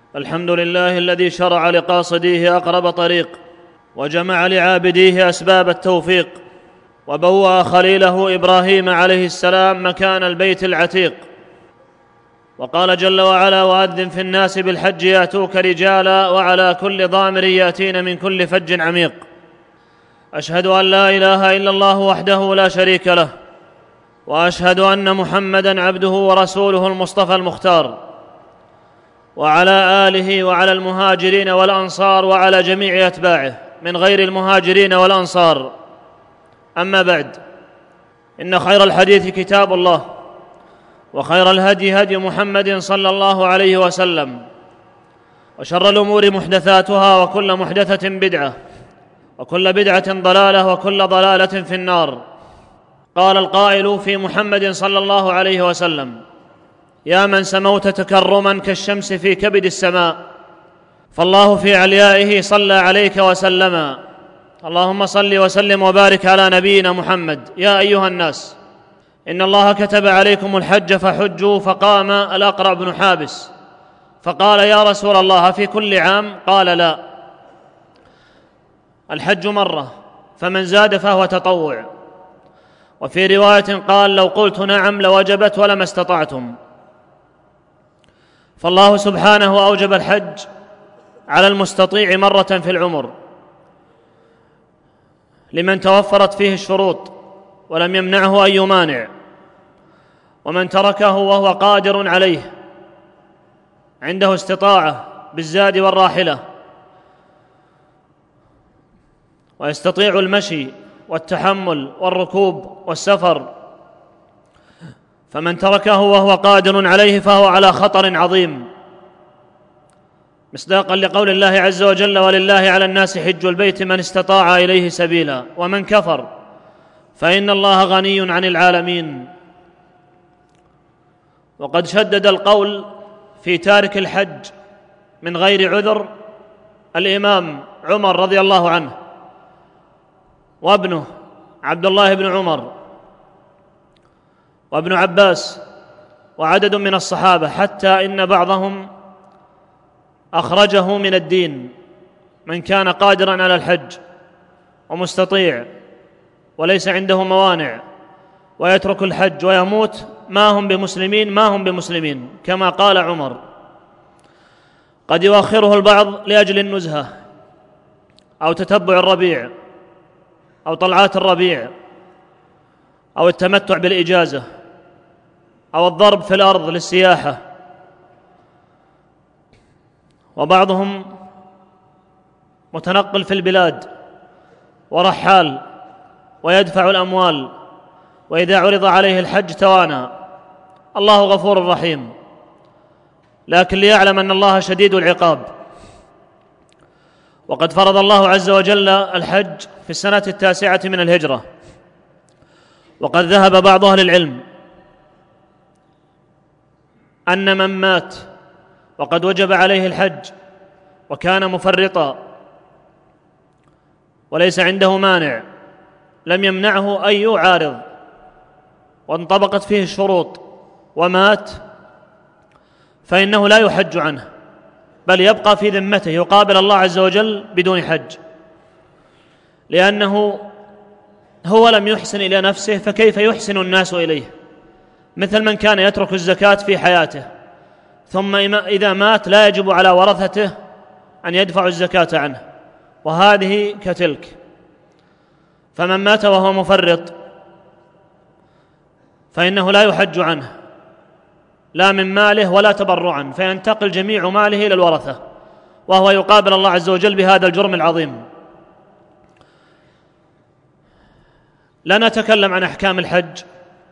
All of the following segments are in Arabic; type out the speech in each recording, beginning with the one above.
الحمد لله الذي شرع لقاصديه أقرب طريق، وجمع لعابديه أسباب التوفيق، وبوأ خليله إبراهيم عليه السلام مكان البيت العتيق، وقال جل وعلا: وأذن في الناس بالحج يأتوك رجالا وعلى كل ضامر يأتين من كل فج عميق. أشهد أن لا إله إلا الله وحده لا شريك له، وأشهد أن محمدًا عبده ورسوله المصطفى المختار، وعلى آله وعلى المهاجرين والأنصار وعلى جميع أتباعه من غير المهاجرين والأنصار. أما بعد، إن خير الحديث كتاب الله، وخير الهدي هدي محمد صلى الله عليه وسلم، وشر الأمور محدثاتها، وكل محدثة بدعة، وكل بدعة ضلالة، وكل ضلالة في النار. قال القائل في محمد صلى الله عليه وسلم: يا من سموت تكرما كالشمس في كبد السماء، فالله في عليائه صلى عليك وسلم. اللهم صل وسلم وبارك على نبينا محمد. يا أيها الناس، إن الله كتب عليكم الحج فحجوا. فقام الأقرع بن حابس فقال: يا رسول الله، في كل عام؟ قال: لا، الحج مرة، فمن زاد فهو تطوع. وفي رواية قال: لو قلت نعم لوجبت ولما استطعتم. فالله سبحانه أوجب الحج على المستطيع مرة في العمر، لمن توفرت فيه الشروط ولم يمنعه أي مانع، ومن تركه وهو قادر عليه عنده استطاعة بالزاد والراحلة، ويستطيع المشي والتحمل والركوب والسفر، فمن تركه وهو قادر عليه فهو على خطر عظيم، مصداقا لقول الله عز وجل: ولله على الناس حج البيت من استطاع إليه سبيلا، ومن كفر فإن الله غني عن العالمين. وقد شدد القول في تارك الحج من غير عذر الإمام عمر رضي الله عنه، وابنه عبد الله بن عمر، وابن عباس، وعدد من الصحابة، حتى إن بعضهم أخرجه من الدين من كان قادرا على الحج ومستطيع وليس عنده موانع، ويترك الحج ويموت ما هم بمسلمين كما قال عمر. قد يؤخره البعض لأجل النزهة أو تتبع الربيع أو طلعات الربيع أو التمتع بالإجازة أو الضرب في الأرض للسياحة، وبعضهم متنقل في البلاد ورحال ويدفع الأموال، وإذا عرض عليه الحج توانى. الله غفور رحيم، لكن ليعلم أن الله شديد العقاب. وقد فرض الله عز وجل الحج في السنة 9 من الهجرة، وقد ذهب بعض أهل العلم أن من مات وقد وجب عليه الحج وكان مفرطا وليس عنده مانع لم يمنعه أي عارض وانطبقت فيه الشروط ومات، فإنه لا يحج عنه، بل يبقى في ذمته يقابل الله عز وجل بدون حج، لأنه هو لم يحسن إلى نفسه، فكيف يحسن الناس إليه؟ مثل من كان يترك الزكاة في حياته، ثم إذا مات لا يجب على ورثته أن يدفعوا الزكاة عنه، وهذه كتلك. فمن مات وهو مفرط فإنه لا يحج عنه، لا من ماله ولا تبرعا، فينتقل جميع ماله إلى الورثة، وهو يقابل الله عز وجل بهذا الجرم العظيم. لا نتكلم عن أحكام الحج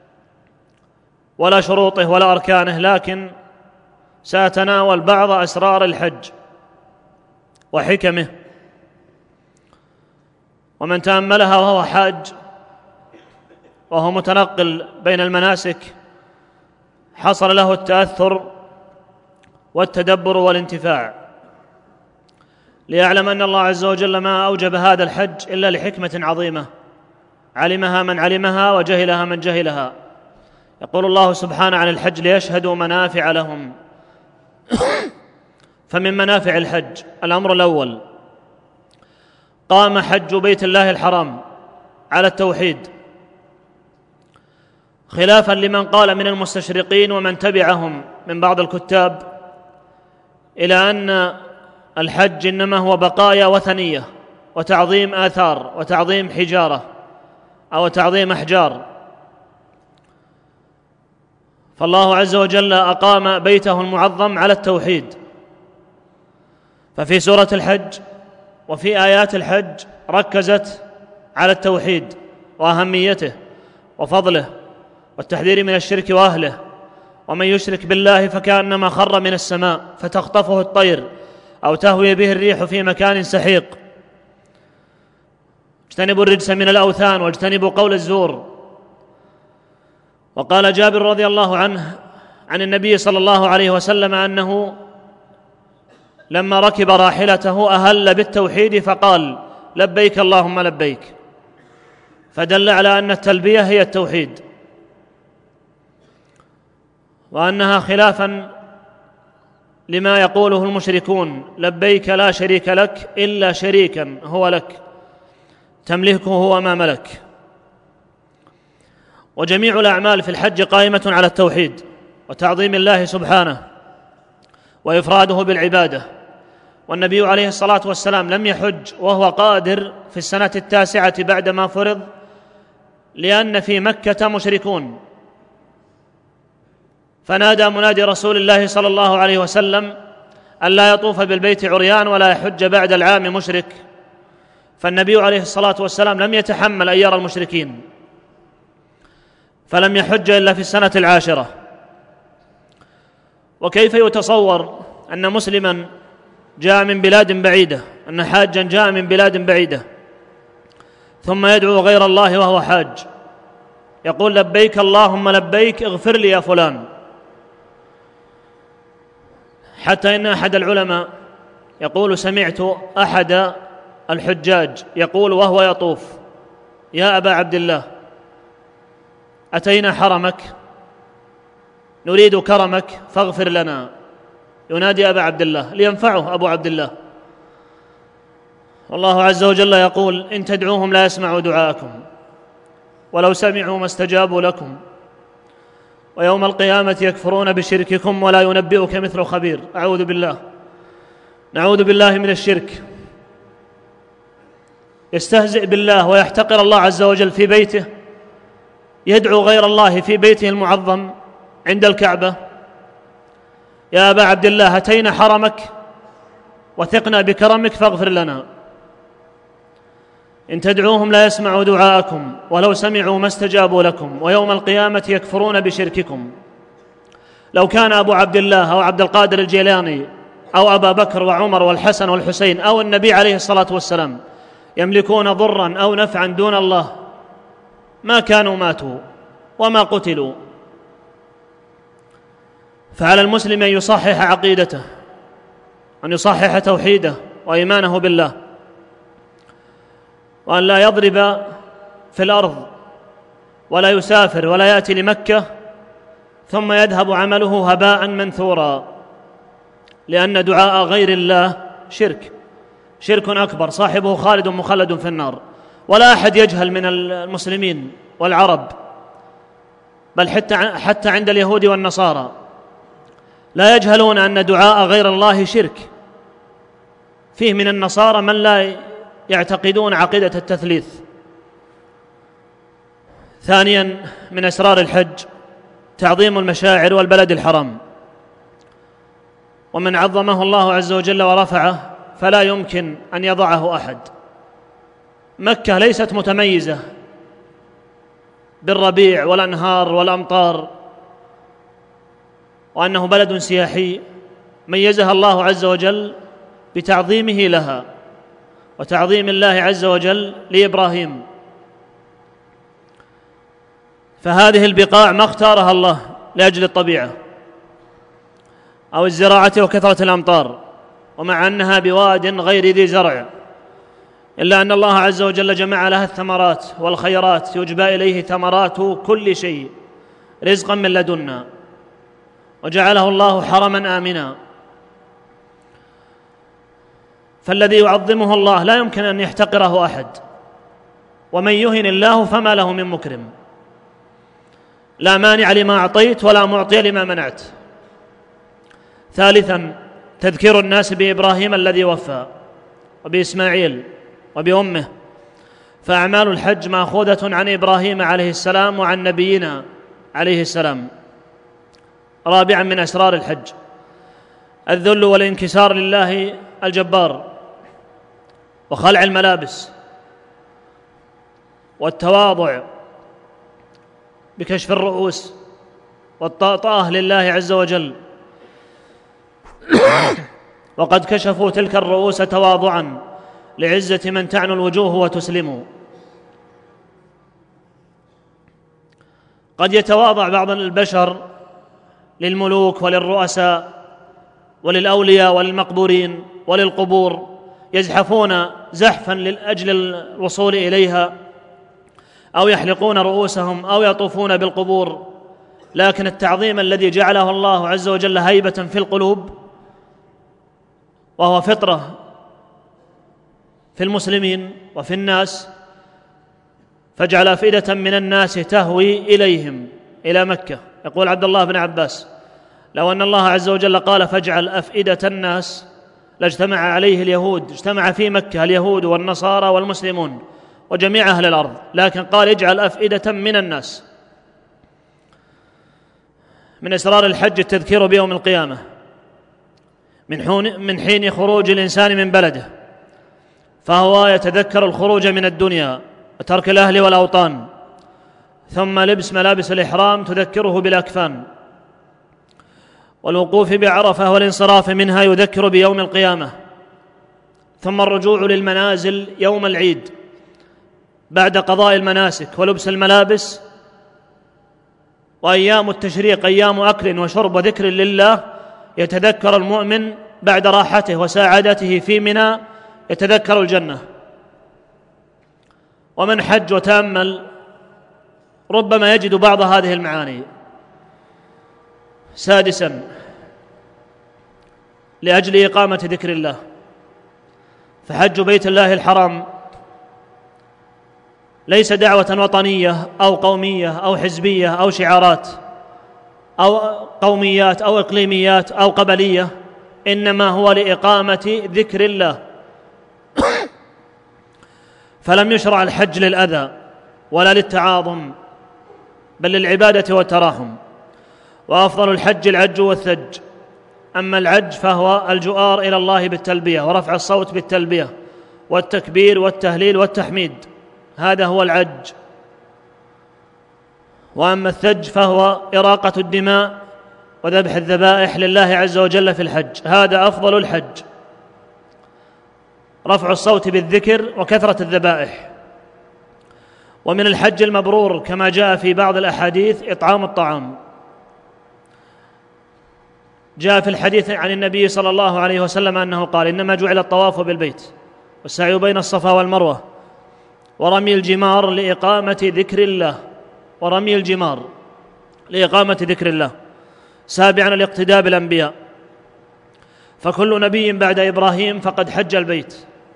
ولا شروطه ولا أركانه، لكن سأتناول بعض أسرار الحج وحكمه، ومن تأملها وهو حاج وهو متنقل بين المناسك حصل له التأثر والتدبر والانتفاع، ليعلم أن الله عز وجل ما أوجب هذا الحج إلا لحكمة عظيمة علمها من علمها وجهلها من جهلها. يقول الله سبحانه عن الحج: ليشهدوا منافع لهم فمن منافع الحج: الأمر الأول، قام حج بيت الله الحرام على التوحيد، خلافا لمن قال من المستشرقين ومن تبعهم من بعض الكتاب إلى أن الحج إنما هو بقايا وثنية وتعظيم آثار وتعظيم حجارة أو تعظيم أحجار. فالله عز وجل أقام بيته المعظم على التوحيد، ففي سورة الحج وفي آيات الحج ركزت على التوحيد وأهميته وفضله والتحذير من الشرك وأهله، ومن يشرك بالله فكأنما خر من السماء فتخطفه الطير أو تهوي به الريح في مكان سحيق. اجتنبوا الرجس من الأوثان واجتنبوا قول الزور. وقال جابر رضي الله عنه عن النبي صلى الله عليه وسلم أنه لما ركب راحلته أهل بالتوحيد فقال: لبيك اللهم لبيك، فدل على أن التلبية هي التوحيد، وأنها خلافا لما يقوله المشركون: لبيك لا شريك لك إلا شريكا هو لك تملكه هو ما ملك. وجميع الأعمال في الحج قائمة على التوحيد وتعظيم الله سبحانه وإفراده بالعبادة. والنبي عليه الصلاة والسلام لم يحج وهو قادر في السنة 9 بعدما فرض، لأن في مكة مشركون، فنادى منادي رسول الله صلى الله عليه وسلم أن لا يطوف بالبيت عريان ولا يحج بعد العام مشرك، فالنبي عليه الصلاة والسلام لم يتحمل أن يرى المشركين، فلم يحج إلا في السنة 10. وكيف يتصور أن مسلما جاء من بلاد بعيدة، أن حاجا جاء من بلاد بعيدة ثم يدعو غير الله وهو حاج، يقول: لبيك اللهم لبيك اغفر لي يا فلان؟ حتى إن أحد العلماء يقول: سمعت أحد الحجاج يقول وهو يطوف: يا أبا عبد الله، أتينا حرمك نريد كرمك فاغفر لنا. ينادي أبا عبد الله لينفعه أبو عبد الله. والله عز وجل يقول: إن تدعوهم لا يسمعوا دعاءكم ولو سمعوا ما استجابوا لكم ويوم القيامة يكفرون بشرككم ولا ينبئك مثل خبير. أعوذ بالله، نعوذ بالله من الشرك. يستهزئ بالله ويحتقر الله عز وجل في بيته، يدعو غير الله في بيته المعظم عند الكعبة: يا أبا عبد الله، أتينا حرمك وثقنا بكرمك فاغفر لنا. إن تدعوهم لا يسمعوا دعاءكم ولو سمعوا ما استجابوا لكم ويوم القيامة يكفرون بشرككم. لو كان أبو عبد الله أو عبد القادر الجيلاني أو أبا بكر وعمر والحسن والحسين أو النبي عليه الصلاة والسلام يملكون ضرا أو نفعا دون الله ما كانوا ماتوا وما قتلوا. فعلى المسلم أن يصحح عقيدته، أن يصحح توحيده وإيمانه بالله، وأن لا يضرب في الأرض ولا يسافر ولا يأتي لمكة ثم يذهب عمله هباء منثورا، لأن دعاء غير الله شرك أكبر صاحبه خالد مخلد في النار. ولا أحد يجهل من المسلمين والعرب، بل حتى عند اليهود والنصارى لا يجهلون أن دعاء غير الله شرك. فيه من النصارى من لا يعتقدون عقيدة التثليث. ثانيا من أسرار الحج تعظيم المشاعر والبلد الحرام، ومن عظمه الله عز وجل ورفعه فلا يمكن أن يضعه أحد. مكة ليست متميزة بالربيع والأنهار والأمطار وأنه بلد سياحي، ميزها الله عز وجل بتعظيمه لها وتعظيم الله عز وجل لإبراهيم. فهذه البقاع ما اختارها الله لأجل الطبيعة أو الزراعة وكثرة الأمطار، ومع أنها بواد غير ذي زرع، إلا أن الله عز وجل جمع لها الثمرات والخيرات، يجبى إليه ثمرات كل شيء رزقا من لدنا، وجعله الله حرما آمنا. فالذي يعظمه الله لا يمكن أن يحتقره أحد، ومن يهن الله فما له من مكرم. لا مانع لما أعطيت ولا معطي لما منعت. ثالثا تذكير الناس بإبراهيم الذي وفى، وبإسماعيل، وبأمه، فأعمال الحج مأخوذة عن إبراهيم عليه السلام وعن نبينا عليه السلام. رابعا من أسرار الحج الذل والانكسار لله الجبار، وخلع الملابس، والتواضع بكشف الرؤوس، والطاعة لله عز وجل. وقد كشفوا تلك الرؤوس تواضعا لعزة من تعنو الوجوه وتسلم. قد يتواضع بعض البشر للملوك وللرؤساء وللأولياء وللمقبورين وللقبور، يزحفون زحفا لأجل الوصول إليها، أو يحلقون رؤوسهم، أو يطوفون بالقبور. لكن التعظيم الذي جعله الله عز وجل هيبة في القلوب، وهو فطرة في المسلمين وفي الناس، فاجعل أفئدة من الناس تهوي إليهم إلى مكة. يقول عبد الله بن عباس: لو أن الله عز وجل قال فاجعل أفئدة الناس لاجتمع عليه اليهود، اجتمع في مكة اليهود والنصارى والمسلمون وجميع أهل الأرض، لكن قال اجعل أفئدة من الناس. من أسرار الحج التذكير بيوم القيامة من حين خروج الإنسان من بلده، فهو يتذكر الخروج من الدنيا وترك الأهل والأوطان، ثم لبس ملابس الإحرام تذكره بالأكفان، والوقوف بعرفة والانصراف منها يذكر بيوم القيامة، ثم الرجوع للمنازل يوم العيد بعد قضاء المناسك ولبس الملابس. وأيام التشريق أيام أكل وشرب وذكر لله، يتذكر المؤمن بعد راحته وسعادته في منى يتذكر الجنة. ومن حج وتأمل ربما يجد بعض هذه المعاني. سادسا لأجل إقامة ذكر الله، فحج بيت الله الحرام ليس دعوة وطنية أو قومية أو حزبية أو شعارات أو قوميات أو إقليميات أو قبلية، إنما هو لإقامة ذكر الله. فلم يشرع الحج للأذى ولا للتعاظم، بل للعبادة والتراحم. وأفضل الحج العج والثج. أما العج فهو الجؤار إلى الله بالتلبية ورفع الصوت بالتلبية والتكبير والتهليل والتحميد، هذا هو العج. وأما الثج فهو إراقة الدماء وذبح الذبائح لله عز وجل في الحج، هذا أفضل الحج، رفع الصوت بالذكر وكثرة الذبائح. ومن الحج المبرور كما جاء في بعض الأحاديث إطعام الطعام. جاء في الحديث عن النبي صلى الله عليه وسلم أنه قال: إنما جعل الطواف بالبيت والسعي بين الصفا والمروة ورمي الجمار لإقامة ذكر الله، ورمي الجمار لإقامة ذكر الله. سابعا الاقتداء بالأنبياء، فكل نبي بعد إبراهيم فقد حج البيت.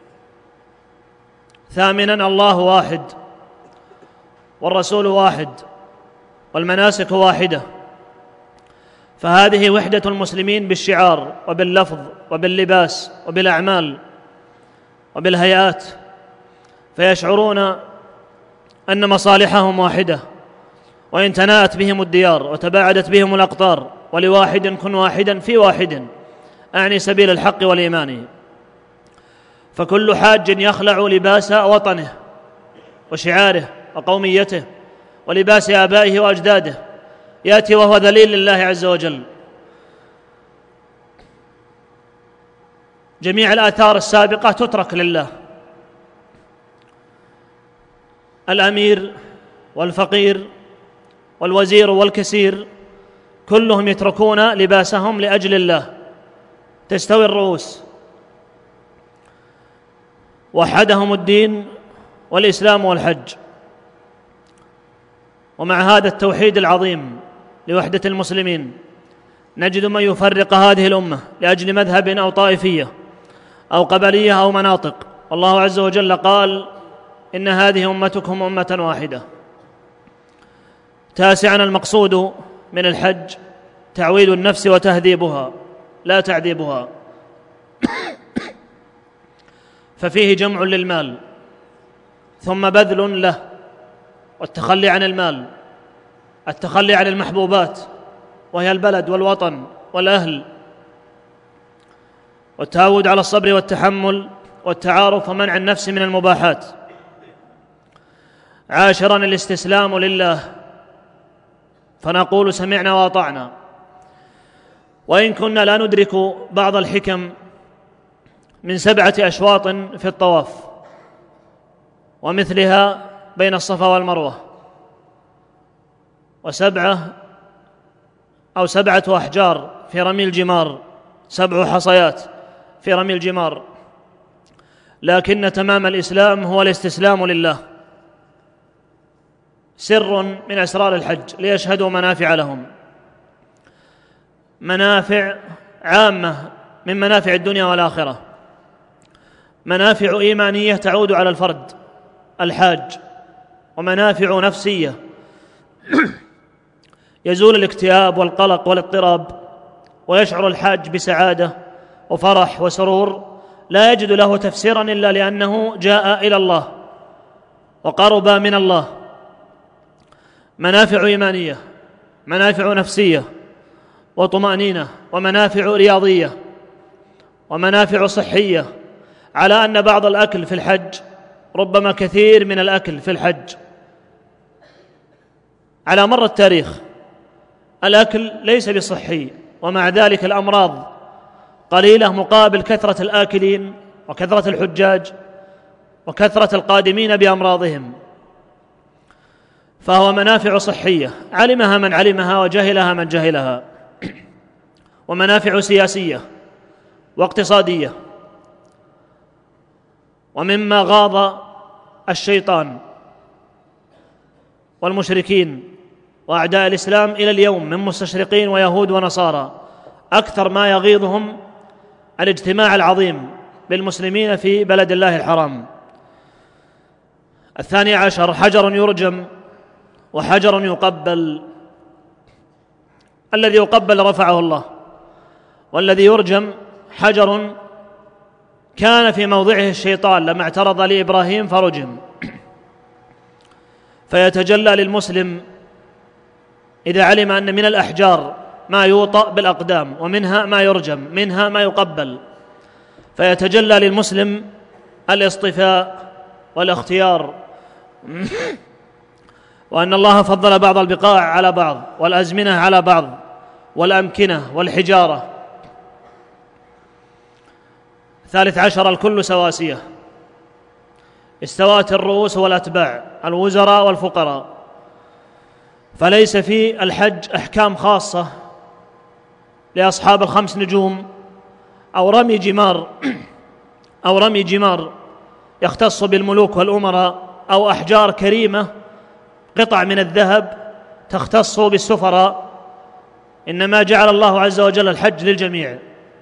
ثامنا الله واحد، والرسول واحد، والمناسك واحدة، فهذه وحدة المسلمين بالشعار وباللفظ وباللباس وبالأعمال وبالهيئات، فيشعرون أن مصالحهم واحدة، وإن تناءت بهم الديار وتباعدت بهم الأقطار، ولواحد كن واحدا في واحد، أعني سبيل الحق والإيمان. فكل حاج يخلع لباس وطنه وشعاره وقوميته ولباس آبائه وأجداده، يأتي وهو ذليل لله عز وجل. جميع الآثار السابقة تترك لله، الأمير والفقير والوزير والكسير كلهم يتركون لباسهم لأجل الله، تستوي الرؤوس. وحدهم الدين والإسلام والحج. ومع هذا التوحيد العظيم لوحدة المسلمين نجد من يفرق هذه الأمة لأجل مذهب أو طائفية أو قبلية أو مناطق. والله عز وجل قال: إن هذه أمتكم أمة واحدة. 9، المقصود من الحج تعويد النفس وتهذيبها لا تعذيبها، ففيه جمع للمال ثم بذل له، والتخلي عن المال، التخلي عن المحبوبات وهي البلد والوطن والأهل، والتعود على الصبر والتحمل والتعارف ومنع النفس من المباحات. 10، الاستسلام لله، فنقول سمعنا وأطعنا، وإن كنا لا ندرك بعض الحكم من 7 أشواط في الطواف، ومثلها بين الصفا والمروة، و7 أحجار في رمي الجمار، 7 حصيات في رمي الجمار. لكن تمام الإسلام هو الاستسلام لله، سر من أسرار الحج، ليشهدوا منافع لهم، منافع عامة من منافع الدنيا والآخرة، منافع إيمانية تعود على الفرد الحاج، ومنافع نفسية يزول الاكتئاب والقلق والاضطراب، ويشعر الحاج بسعادة وفرح وسرور لا يجد له تفسيرا إلا لأنه جاء إلى الله وقرب من الله. منافع إيمانية، منافع نفسية وطمأنينة، ومنافع رياضية، ومنافع صحية، على أن بعض الأكل في الحج ربما كثير من الأكل في الحج على مر التاريخ الأكل ليس بصحي، ومع ذلك الأمراض قليلة مقابل كثرة الآكلين وكثرة الحجاج وكثرة القادمين بأمراضهم. فهو منافع صحية علمها من علمها وجهلها من جهلها، ومنافع سياسية واقتصادية. ومما غاض الشيطان والمشركين وأعداء الإسلام إلى اليوم من مستشرقين ويهود ونصارى، أكثر ما يغيظهم الاجتماع العظيم للمسلمين في بلد الله الحرام. 12، حجر يرجم وحجر يقبل. الذي يقبل رفعه الله، والذي يرجم حجر كان في موضعه الشيطان لما اعترض لإبراهيم فرجم. فيتجلى للمسلم إذا علم أن من الأحجار ما يوطأ بالأقدام، ومنها ما يرجم، منها ما يقبل، فيتجلى للمسلم الاصطفاء والاختيار، وأن الله فضل بعض البقاع على بعض، والأزمنة على بعض، والأمكنة والحجارة. 13، الكل سواسية، استوات الرؤوس والأتباع، الوزراء والفقراء، فليس في الحج أحكام خاصة لأصحاب ال5 نجوم أو رمي جمار يختص بالملوك والأمراء، أو أحجار كريمة قطع من الذهب تختص بالسفراء. إنما جعل الله عز وجل الحج للجميع،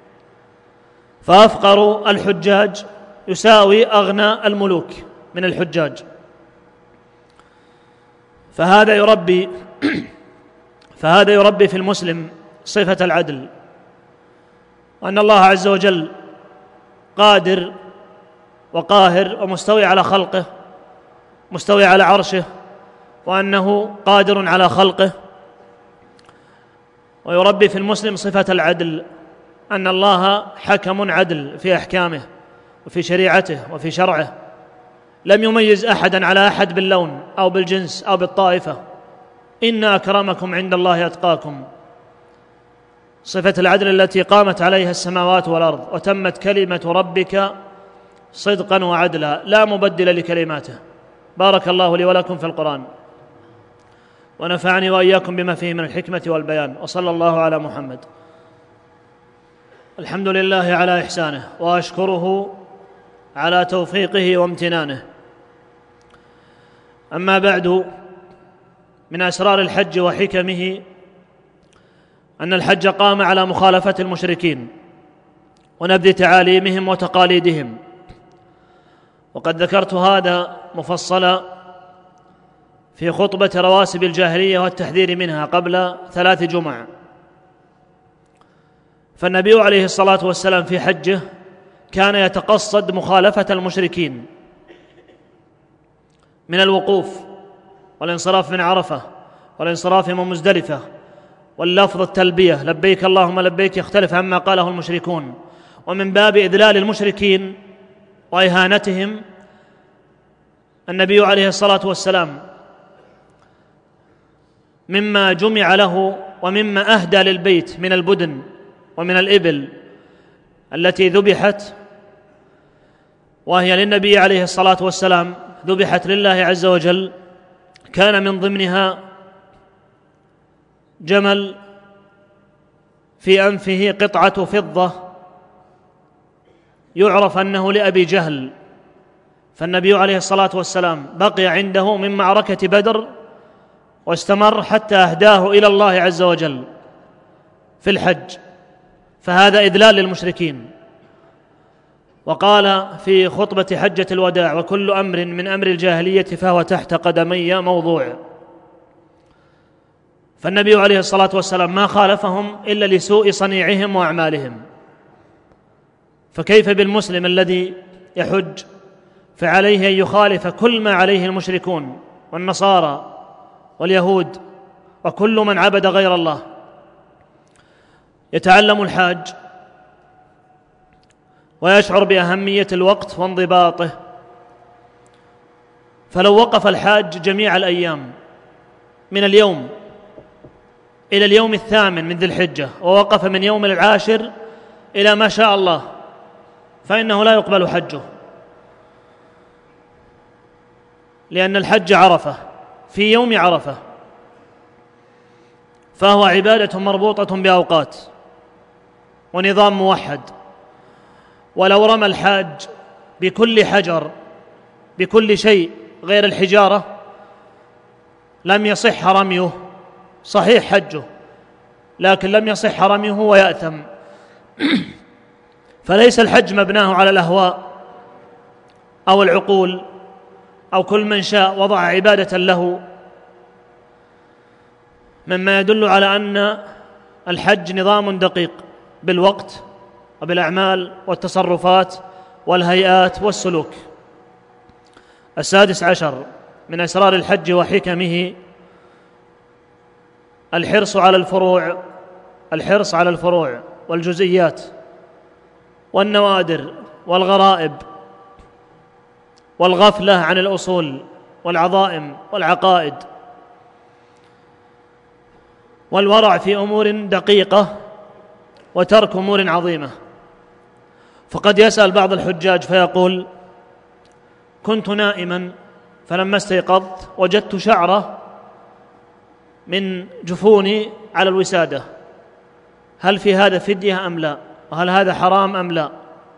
فأفقر الحجاج يساوي أغنى الملوك من الحجاج. فهذا يربي في المسلم صفة العدل، وأن الله عز وجل قادر وقاهر ومستوي على خلقه، مستوي على عرشه، وأنه قادر على خلقه. ويربي في المسلم صفة العدل، أن الله حكم عدل في أحكامه وفي شريعته وفي شرعه، لم يميز أحدا على أحد باللون أو بالجنس أو بالطائفة. إن أكرمكم عند الله أتقاكم. صفة العدل التي قامت عليها السماوات والأرض، وتمت كلمة ربك صدقا وعدلا لا مبدل لكلماته. بارك الله لي ولكم في القرآن، ونفعني وإياكم بما فيه من الحكمة والبيان، وصلى الله على محمد. الحمد لله على إحسانه، وأشكره على توفيقه وامتنانه. أما بعد، من أسرار الحج وحكمه أن الحج قام على مخالفة المشركين ونبذ تعاليمهم وتقاليدهم. وقد ذكرت هذا مفصلا في خطبة رواسب الجاهلية والتحذير منها قبل 3 جمع. فالنبي عليه الصلاة والسلام في حجه كان يتقصد مخالفة المشركين من الوقوف والانصراف من عرفة والانصراف من مزدلفة واللفظ التلبية لبيك اللهم لبيك يختلف عما قاله المشركون. ومن باب إذلال المشركين وإهانتهم النبي عليه الصلاة والسلام مما جمع له ومما أهدى للبيت من البدن ومن الإبل التي ذبحت، وهي للنبي عليه الصلاة والسلام ذبحت لله عز وجل، كان من ضمنها جمل في أنفه قطعة فضة يعرف أنه لأبي جهل، فالنبي عليه الصلاة والسلام بقي عنده من معركة بدر واستمر حتى أهداه إلى الله عز وجل في الحج، فهذا إذلال للمشركين. وقال في خطبة حجة الوداع: وكل أمر من أمر الجاهلية فهو تحت قدمي موضوع. فالنبي عليه الصلاة والسلام ما خالفهم إلا لسوء صنيعهم وأعمالهم، فكيف بالمسلم الذي يحج؟ فعليه أن يخالف كل ما عليه المشركون والنصارى واليهود وكل من عبد غير الله. يتعلم الحاج ويشعر بأهمية الوقت وانضباطه، فلو وقف الحاج جميع الأيام من اليوم إلى اليوم 8 من ذي الحجة، ووقف من يوم 10 إلى ما شاء الله، فإنه لا يقبل حجه، لأن الحج عرفة في يوم عرفة، فهو عبادة مربوطة بأوقات ونظام موحد. ولو رمى الحاج بكل حجر بكل شيء غير الحجارة لم يصح رميه، صحيح حجه لكن لم يصح رميه ويأثم. فليس الحج مبناه على الأهواء أو العقول أو كل من شاء وضع عبادة له، مما يدل على أن الحج نظام دقيق بالوقت وبالأعمال والتصرفات والهيئات والسلوك. 16 من أسرار الحج وحكمه الحرص على الفروع والجزئيات والنوادر والغرائب والغفلة عن الأصول والعظائم والعقائد، والورع في أمور دقيقة وترك أمور عظيمة. فقد يسأل بعض الحجاج فيقول: كنت نائما فلما استيقظت وجدت شعرة من جفوني على الوسادة، هل في هذا فدية أم لا؟ وهل هذا حرام أم لا؟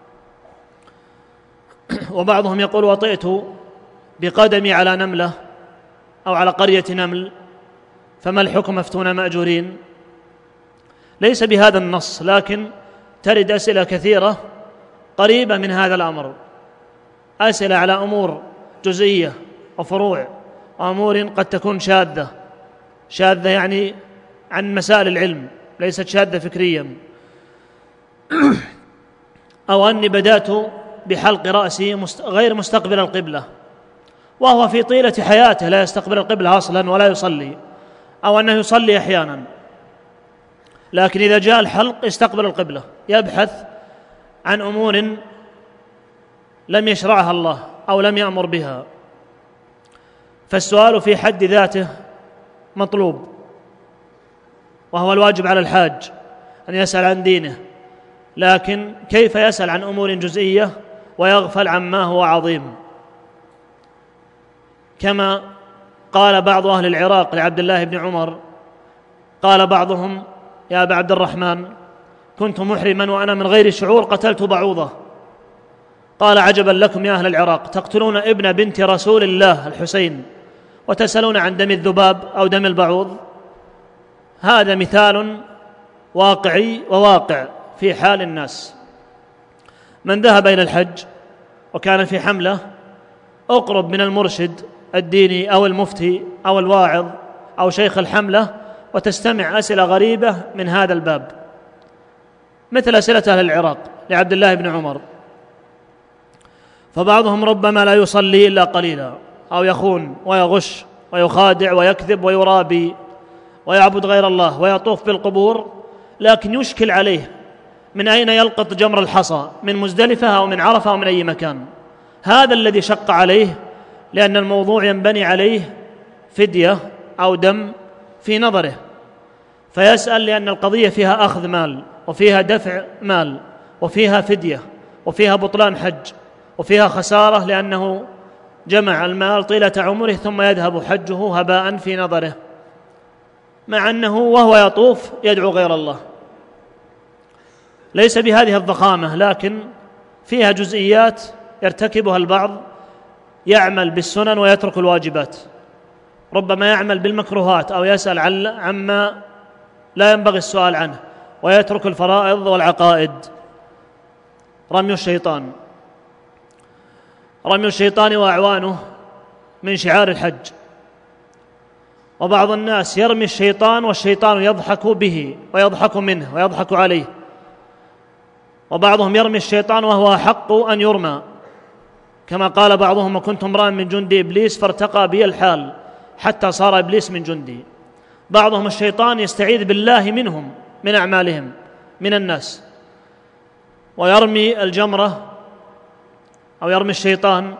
وبعضهم يقول: وطئت بقدمي على نملة أو على قرية نمل، فما الحكم؟ أفتون مأجورين. ليس بهذا النص، لكن ترد أسئلة كثيرة قريبة من هذا الأمر، أسئلة على أمور جزئية وفروع وأمور قد تكون شاذة يعني عن مسائل العلم، ليست شاذة فكريا. أو أني بدأت بحلق رأسي غير مستقبل القبلة وهو في طيلة حياته لا يستقبل القبلة أصلا ولا يصلي، أو أنه يصلي أحيانا لكن إذا جاء الحلق يستقبل القبلة، يبحث عن أمور لم يشرعها الله أو لم يأمر بها. فالسؤال في حد ذاته مطلوب، وهو الواجب على الحاج أن يسأل عن دينه، لكن كيف يسأل عن أمور جزئية ويغفل عما هو عظيم؟ كما قال بعض أهل العراق لعبد الله بن عمر، قال بعضهم: يا أبا عبد الرحمن، كنت محرما وأنا من غير شعور قتلت بعوضة. قال: عجبا لكم يا أهل العراق، تقتلون ابن بنت رسول الله الحسين وتسألون عن دم الذباب أو دم البعوض. هذا مثال واقعي وواقع في حال الناس. من ذهب إلى الحج وكان في حملة اقرب من المرشد الديني أو المفتي أو الواعظ أو شيخ الحملة وتستمع أسئلة غريبة من هذا الباب، مثل أسئلة أهل العراق لعبد الله بن عمر، فبعضهم ربما لا يصلي إلا قليلا أو يخون ويغش ويخادع ويكذب ويرابي ويعبد غير الله ويطوف بالقبور، لكن يشكل عليه من أين يلقط جمر الحصى، من مزدلفة أو من عرفة أو من أي مكان. هذا الذي شق عليه، لأن الموضوع ينبني عليه فدية أو دم في نظره، فيسأل لأن القضية فيها أخذ مال وفيها دفع مال وفيها فدية وفيها بطلان حج وفيها خسارة، لأنه جمع المال طيلة عمره ثم يذهب حجه هباء في نظره، مع أنه وهو يطوف يدعو غير الله. ليس بهذه الضخامة، لكن فيها جزئيات يرتكبها البعض، يعمل بالسنن ويترك الواجبات، ربما يعمل بالمكروهات أو يسأل عما لا ينبغي السؤال عنه ويترك الفرائض والعقائد. رمي الشيطان وأعوانه من شعار الحج، وبعض الناس يرمي الشيطان والشيطان يضحك به ويضحك منه ويضحك عليه، وبعضهم يرمي الشيطان وهو أحق أن يرمى، كما قال بعضهم: وكنت امرأ من جند إبليس فارتقى بي الحال حتى صار إبليس من جندي. بعضهم الشيطان يستعيذ بالله منهم، من أعمالهم، من الناس، ويرمي الجمرة أو يرمي الشيطان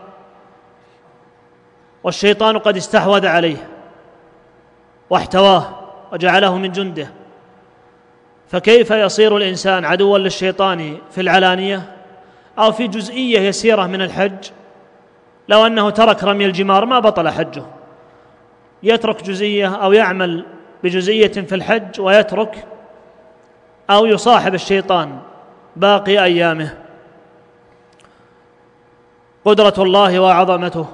والشيطان قد استحوذ عليه واحتواه وجعله من جنده، فكيف يصير الإنسان عدوا للشيطان في العلانية أو في جزئية يسيرة من الحج؟ لو أنه ترك رمي الجمار ما بطل حجه، يترك جزئية أو يعمل بجزئية في الحج ويترك أو يصاحب الشيطان باقي أيامه. قدرة الله وعظمته،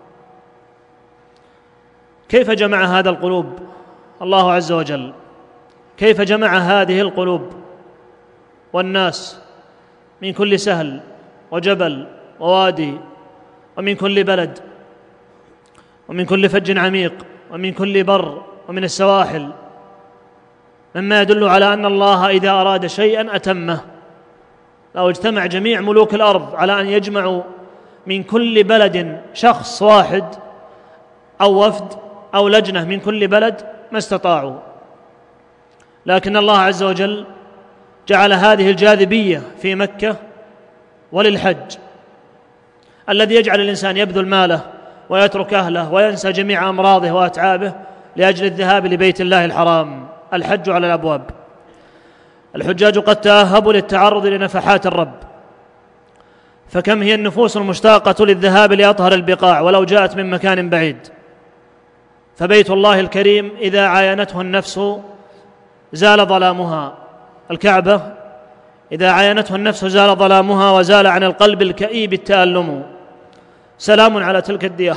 كيف جمع هذا القلوب الله عز وجل؟ كيف جمع هذه القلوب والناس من كل سهل وجبل ووادي ومن كل بلد ومن كل فج عميق ومن كل بر ومن السواحل، مما يدل على أن الله إذا أراد شيئا أتمه. لو اجتمع جميع ملوك الأرض على أن يجمعوا من كل بلد شخص واحد أو وفد أو لجنة من كل بلد ما استطاعوا، لكن الله عز وجل جعل هذه الجاذبية في مكة وللحج، الذي يجعل الإنسان يبذل ماله ويترك أهله وينسى جميع أمراضه وأتعابه لأجل الذهاب لبيت الله الحرام. الحج على الأبواب. الحجاج قد تأهبوا للتعرض لنفحات الرب، فكم هي النفوس المشتاقة للذهاب لأطهر البقاع ولو جاءت من مكان بعيد. فبيت الله الكريم إذا عاينته النفس زال ظلامها، الكعبة إذا عاينته النفس زال ظلامها وزال عن القلب الكئيب التألم. سلام على تلك الديار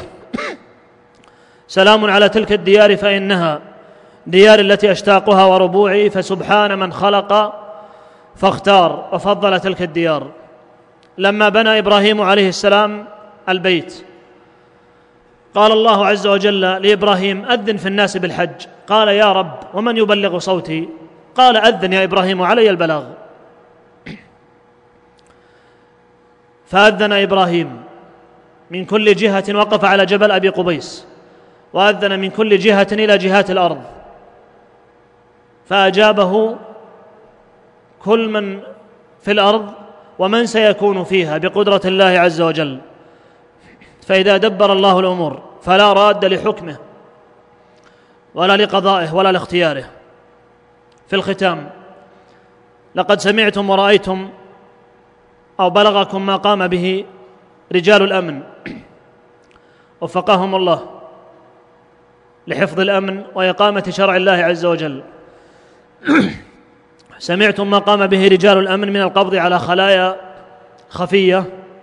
سلام على تلك الديار فإنها ديار التي أشتاقها وربوعي، فسبحان من خلق فاختار وفضل تلك الديار. لما بنى إبراهيم عليه السلام البيت قال الله عز وجل لإبراهيم: أذن في الناس بالحج. قال: يا رب ومن يبلغ صوتي؟ قال: أذن يا إبراهيم علي البلاغ. فأذن إبراهيم من كل جهة، وقف على جبل أبي قبيس وأذن من كل جهة إلى جهات الأرض، فأجابه كل من في الأرض ومن سيكون فيها بقدرة الله عز وجل. فإذا دبر الله الأمور فلا راد لحكمه ولا لقضائه ولا لاختياره. في الختام، لقد سمعتم ورأيتم أو بلغكم ما قام به رجال الأمن وفقهم الله لحفظ الأمن وإقامة شرع الله عز وجل. سمعتم ما قام به رجال الأمن من القبض على خلايا خفية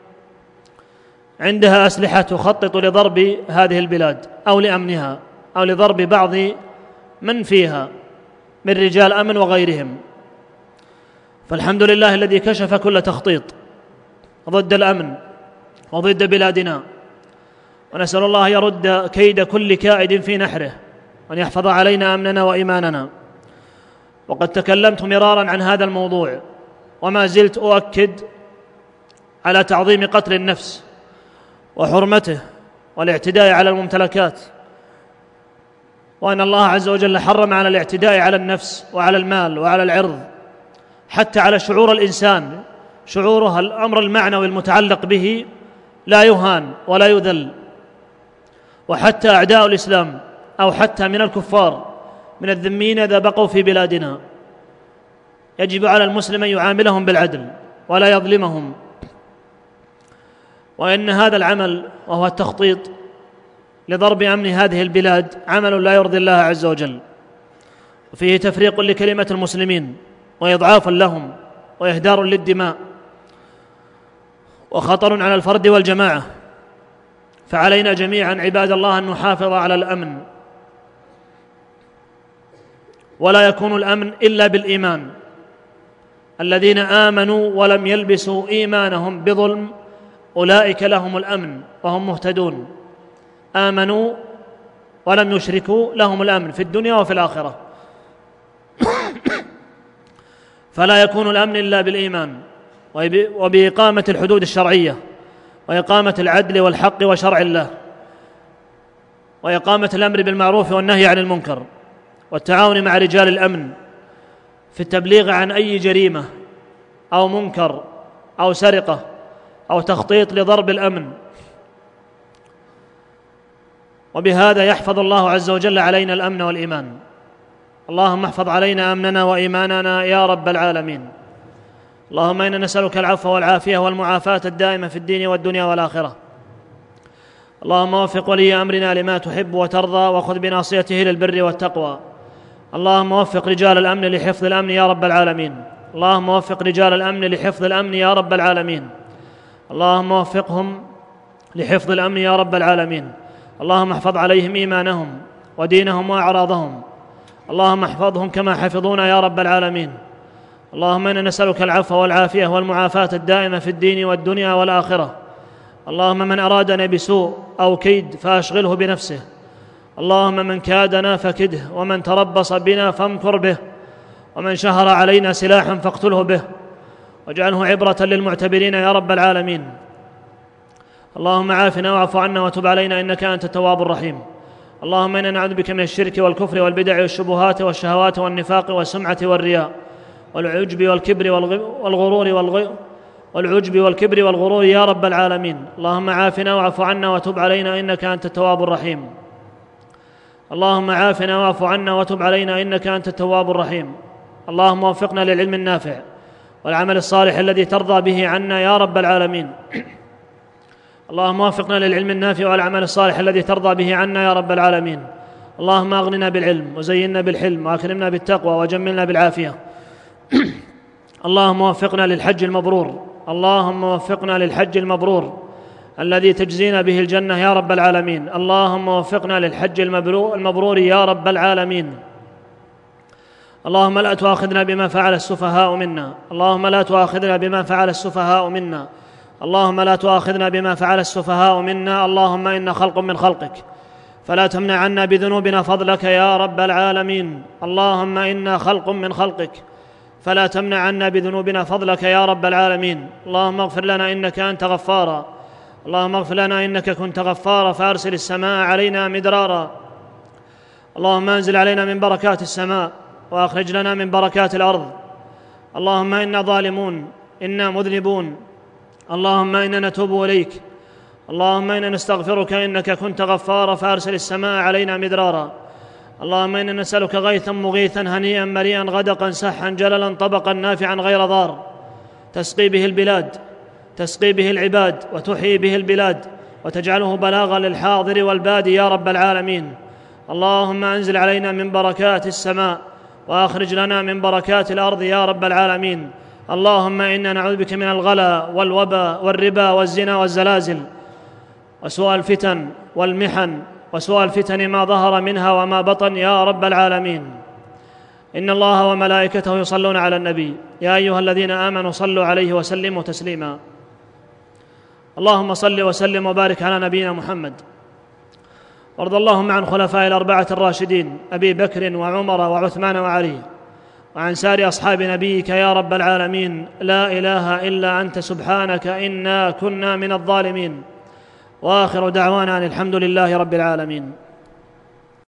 عندها أسلحة تخطط لضرب هذه البلاد أو لأمنها أو لضرب بعض من فيها من رجال أمن وغيرهم. فالحمد لله الذي كشف كل تخطيط ضد الأمن وضد بلادنا، ونسأل الله يرد كيد كل كائد في نحره، وأن يحفظ علينا أمننا وإيماننا. وقد تكلمت مرارا عن هذا الموضوع، وما زلت أؤكد على تعظيم قتل النفس وحرمته والاعتداء على الممتلكات، وأن الله عز وجل حرم على الاعتداء على النفس وعلى المال وعلى العرض، حتى على شعور الإنسان، شعوره الأمر المعنوي المتعلق به لا يهان ولا يذل. وحتى أعداء الإسلام أو حتى من الكفار من الذميين إذا بقوا في بلادنا يجب على المسلم أن يعاملهم بالعدل ولا يظلمهم، وإن هذا العمل وهو التخطيط لضرب أمن هذه البلاد عمل لا يرضي الله عز وجل، وفيه تفريق لكلمة المسلمين وإضعاف لهم وإهدار للدماء وخطر على الفرد والجماعة. فعلينا جميعا عباد الله أن نحافظ على الأمن، ولا يكون الأمن إلا بالإيمان. الذين آمنوا ولم يلبسوا إيمانهم بظلم أولئك لهم الأمن وهم مهتدون. آمنوا ولم يشركوا لهم الأمن في الدنيا وفي الآخرة. فلا يكون الأمن إلا بالإيمان وبإقامة الحدود الشرعية وإقامة العدل والحق وشرع الله، وإقامة الأمر بالمعروف والنهي عن المنكر، والتعاون مع رجال الأمن في التبليغ عن أي جريمة أو منكر أو سرقة أو تخطيط لضرب الأمن. وبهذا يحفظ الله عز وجل علينا الأمن والإيمان. اللهم احفظ علينا أمننا وإيماننا يا رب العالمين. اللهم إنا نسألك العفو والعافية والمعافاة الدائمة في الدين والدنيا والآخرة. اللهم وفق ولي أمرنا لما تحب وترضى، وخذ بناصيته للبر والتقوى. اللهم وفق رجال الأمن لحفظ الأمن يا رب العالمين. اللهم وفق رجال الأمن لحفظ الأمن يا رب العالمين. اللهم وفقهم لحفظ الأمن يا رب العالمين. اللهم احفظ عليهم إيمانهم ودينهم وأعراضهم. اللهم احفظهم كما حفظونا يا رب العالمين. اللهم إنا نسألك العفو والعافية والمعافاة الدائمة في الدين والدنيا والآخرة. اللهم من أرادنا بسوء أو كيد فأشغله بنفسه. اللهم من كادنا فكده، ومن تربص بنا فامكر به، ومن شهر علينا سلاحا فاقتله به، واجعله عبرة للمعتبرين يا رب العالمين. اللهم عافنا واعف عنا وتب علينا إنك أنت التواب الرحيم. اللهم إنا نعوذ بك من الشرك والكفر والبدع والشبهات والشهوات والنفاق والسمعة والرياء والعجب والكبر والغرور يا رب العالمين. اللهم عافنا واعف عنا وتب علينا إنك أنت التواب الرحيم. اللهم عافنا واعف عنا وتب علينا إنك أنت التواب الرحيم. اللهم وفقنا للعلم النافع والعمل الصالح الذي ترضى به عنا يا رب العالمين. اللهم وفقنا للعلم النافع والعمل الصالح الذي ترضى به عنا يا رب العالمين. اللهم أغننا بالعلم وزينا بالحلم وأكرمنا بالتقوى وجملنا بالعافية. اللهم وفقنا للحج المبرور. اللهم وفقنا للحج المبرور الذي تجزينا به الجنة يا رب العالمين. اللهم وفقنا للحج المبرور يا رب العالمين. اللهم لا تؤاخذنا بما فعل السفهاء منا. اللهم لا تؤاخذنا بما فعل السفهاء منا. اللهم لا تؤاخذنا بما فعل السفهاء منا. اللهم إنا خلق من خلقك فلا تمنع عنا بذنوبنا فضلك يا رب العالمين. اللهم إنا خلق من خلقك فلا تمنع عنا بذنوبنا فضلك يا رب العالمين. اللهم اغفر لنا إنك أنت غفارا. اللهم اغفر لنا إنك كنت غفارا فأرسل السماء علينا مدرارا. اللهم أنزل علينا من بركات السماء وأخرج لنا من بركات الأرض. اللهم إنا ظالمون، إنا مذنبون. اللهم إنا نتوب إليك. اللهم إنا نستغفرك إنك كنت غفارا فأرسل السماء علينا مدرارا. اللهم إنا نسألك غيثا مغيثا هنيئا مريئا غدقا سحا جللا طبقا نافعا غير ضار تسقي به العباد وتحيي به البلاد وتجعله بلاغا للحاضر والبادي يا رب العالمين. اللهم أنزل علينا من بركات السماء وأخرج لنا من بركات الأرض يا رب العالمين. اللهم إنا نعوذ بك من الغلا والوبا والربا والزنا والزلازل وسوء الفتن والمحن وسوء الفتن ما ظهر منها وما بطن يا رب العالمين. إن الله وملائكته يصلون على النبي يا أيها الذين آمنوا صلوا عليه وسلموا تسليما. اللهم صل وسلم وبارك على نبينا محمد. وارض اللهم عن خلفاء الأربعة الراشدين أبي بكر وعمر وعثمان وعلي، وعن سائر أصحاب نبيك يا رب العالمين. لا إله إلا أنت سبحانك إنا كنا من الظالمين. وآخر دعوانا أن الحمد لله رب العالمين.